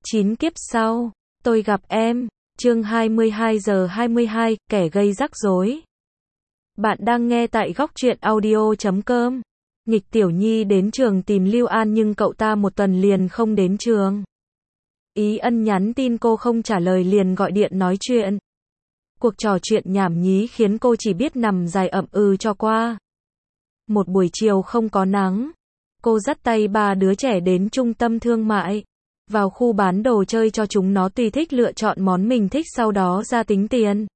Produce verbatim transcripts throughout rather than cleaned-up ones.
Chín kiếp sau, tôi gặp em, chương hai mươi hai giờ hai mươi hai, kẻ gây rắc rối. Bạn đang nghe tại góc truyện audio chấm com. Nghịch Tiểu Nhi đến trường tìm Lưu An nhưng cậu ta một tuần liền không đến trường. Ý Ân nhắn tin cô không trả lời liền gọi điện nói chuyện. Cuộc trò chuyện nhảm nhí khiến cô chỉ biết nằm dài ậm ừ cho qua. Một buổi chiều không có nắng, cô dắt tay ba đứa trẻ đến trung tâm thương mại. Vào khu bán đồ chơi cho chúng nó tùy thích lựa chọn món mình thích sau đó ra tính tiền.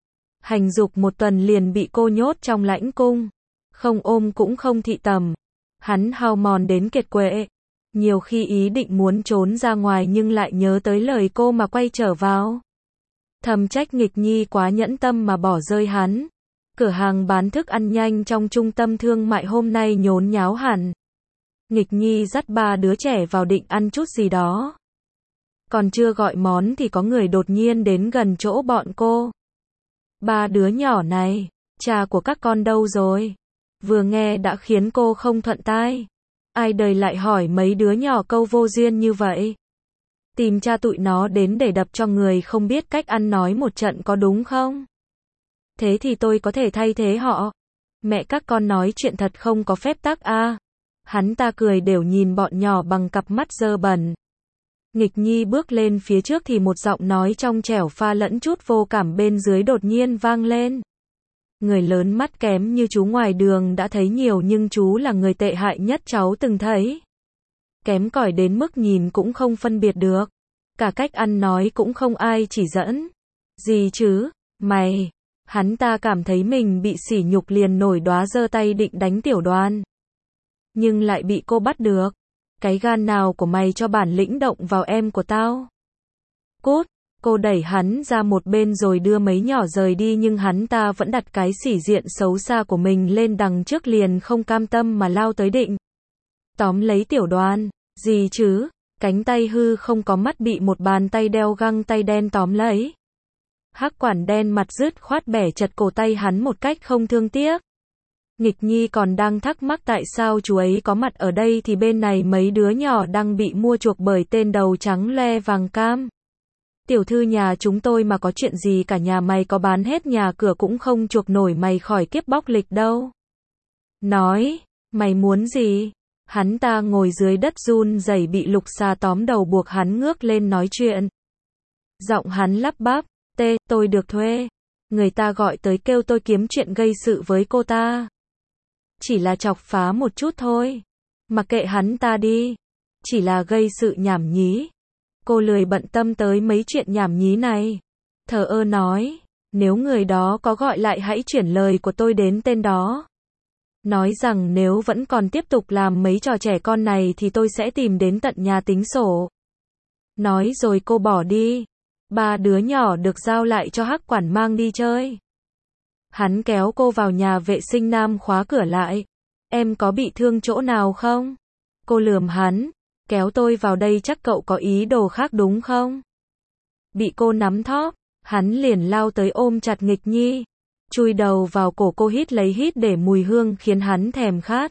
Hành dục một tuần liền bị cô nhốt trong lãnh cung. Không ôm cũng không thị tầm. Hắn hao mòn đến kiệt quệ. Nhiều khi ý định muốn trốn ra ngoài nhưng lại nhớ tới lời cô mà quay trở vào. Thầm trách Nghịch Nhi quá nhẫn tâm mà bỏ rơi hắn. Cửa hàng bán thức ăn nhanh trong trung tâm thương mại hôm nay nhốn nháo hẳn. Nghịch Nhi dắt ba đứa trẻ vào định ăn chút gì đó. Còn chưa gọi món thì có người đột nhiên đến gần chỗ bọn cô. Ba đứa nhỏ này, cha của các con đâu rồi? Vừa nghe đã khiến cô không thuận tai. Ai đời lại hỏi mấy đứa nhỏ câu vô duyên như vậy? Tìm cha tụi nó đến để đập cho người không biết cách ăn nói một trận có đúng không? Thế thì tôi có thể thay thế họ. Mẹ các con nói chuyện thật không có phép tắc a. Hắn ta cười đều nhìn bọn nhỏ bằng cặp mắt dơ bẩn. Nghịch Nhi bước lên phía trước thì một giọng nói trong trẻo pha lẫn chút vô cảm bên dưới đột nhiên vang lên. Người lớn mắt kém như chú ngoài đường đã thấy nhiều nhưng chú là người tệ hại nhất cháu từng thấy. Kém cỏi đến mức nhìn cũng không phân biệt được. Cả cách ăn nói cũng không ai chỉ dẫn. Gì chứ, mày. Hắn ta cảm thấy mình bị sỉ nhục liền nổi đoá giơ tay định đánh Tiểu Đoan. Nhưng lại bị cô bắt được. Cái gan nào của mày cho bản lĩnh động vào em của tao? Cút, cô đẩy hắn ra một bên rồi đưa mấy nhỏ rời đi nhưng hắn ta vẫn đặt cái sỉ diện xấu xa của mình lên đằng trước liền không cam tâm mà lao tới định. Tóm lấy Tiểu Đoan, gì chứ? Cánh tay hư không có mắt bị một bàn tay đeo găng tay đen tóm lấy. Hắc quản đen mặt dứt khoát bẻ chật cổ tay hắn một cách không thương tiếc. Nghịch Nhi còn đang thắc mắc tại sao chú ấy có mặt ở đây thì bên này mấy đứa nhỏ đang bị mua chuộc bởi tên đầu trắng loe vàng cam. Tiểu thư nhà chúng tôi mà có chuyện gì cả nhà mày có bán hết nhà cửa cũng không chuộc nổi mày khỏi kiếp bóc lịch đâu. Nói, mày muốn gì? Hắn ta ngồi dưới đất run rẩy bị Lục Xà tóm đầu buộc hắn ngước lên nói chuyện. Giọng hắn lắp bắp, tê, tôi được thuê. Người ta gọi tới kêu tôi kiếm chuyện gây sự với cô ta. Chỉ là chọc phá một chút thôi. Mặc kệ hắn ta đi. Chỉ là gây sự nhảm nhí. Cô lười bận tâm tới mấy chuyện nhảm nhí này. Thờ ơ nói, nếu người đó có gọi lại hãy chuyển lời của tôi đến tên đó. Nói rằng nếu vẫn còn tiếp tục làm mấy trò trẻ con này thì tôi sẽ tìm đến tận nhà tính sổ. Nói rồi cô bỏ đi. Ba đứa nhỏ được giao lại cho Hắc quản mang đi chơi. Hắn kéo cô vào nhà vệ sinh nam khóa cửa lại. Em có bị thương chỗ nào không? Cô lườm hắn. Kéo tôi vào đây chắc cậu có ý đồ khác đúng không? Bị cô nắm thóp, hắn liền lao tới ôm chặt Nghịch Nhi. Chui đầu vào cổ cô hít lấy hít để mùi hương khiến hắn thèm khát.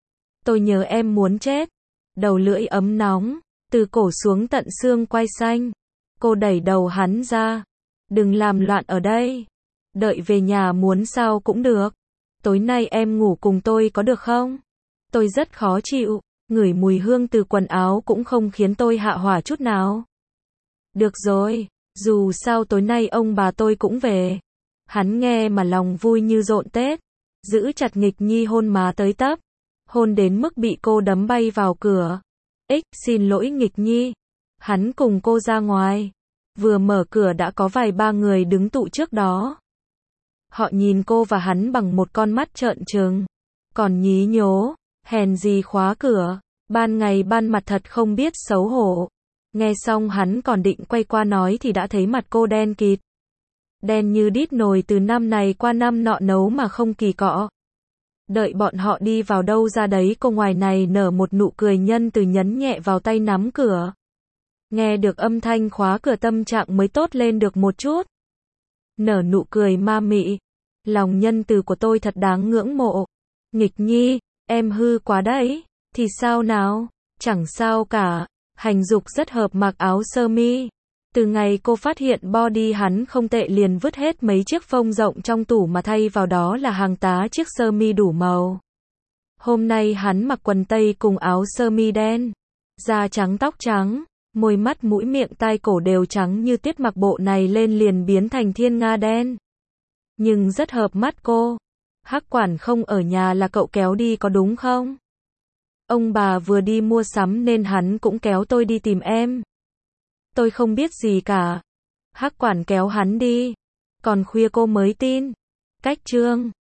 Tôi nhớ em muốn chết. Đầu lưỡi ấm nóng, từ cổ xuống tận xương quai xanh. Cô đẩy đầu hắn ra. Đừng làm loạn ở đây. Đợi về nhà muốn sao cũng được. Tối nay em ngủ cùng tôi có được không? Tôi rất khó chịu. Ngửi mùi hương từ quần áo cũng không khiến tôi hạ hỏa chút nào. Được rồi. Dù sao tối nay ông bà tôi cũng về. Hắn nghe mà lòng vui như rộn Tết. Giữ chặt Nghịch Nhi hôn má tới tấp. Hôn đến mức bị cô đấm bay vào cửa. Ích, xin lỗi Nghịch Nhi. Hắn cùng cô ra ngoài. Vừa mở cửa đã có vài ba người đứng tụ trước đó. Họ nhìn cô và hắn bằng một con mắt trợn trừng. Còn nhí nhố, hèn gì khóa cửa. Ban ngày ban mặt thật không biết xấu hổ. Nghe xong hắn còn định quay qua nói thì đã thấy mặt cô đen kịt. Đen như đít nồi từ năm này qua năm nọ nấu mà không kỳ cọ. Đợi bọn họ đi vào đâu ra đấy cô ngoài này nở một nụ cười nhân từ nhấn nhẹ vào tay nắm cửa. Nghe được âm thanh khóa cửa tâm trạng mới tốt lên được một chút. Nở nụ cười ma mị. Lòng nhân từ của tôi thật đáng ngưỡng mộ. Nghịch Nhi, em hư quá đấy. Thì sao nào? Chẳng sao cả. Hành dục rất hợp mặc áo sơ mi. Từ ngày cô phát hiện body hắn không tệ liền vứt hết mấy chiếc phông rộng trong tủ mà thay vào đó là hàng tá chiếc sơ mi đủ màu. Hôm nay hắn mặc quần tây cùng áo sơ mi đen. Da trắng tóc trắng, môi mắt mũi miệng tai cổ đều trắng như tiết, mặc bộ này lên liền biến thành thiên nga đen. Nhưng rất hợp mắt cô. Hắc quản không ở nhà là cậu kéo đi có đúng không? Ông bà vừa đi mua sắm nên hắn cũng kéo tôi đi tìm em. Tôi không biết gì cả. Hắc quản kéo hắn đi. Còn khuya cô mới tin. Cách chương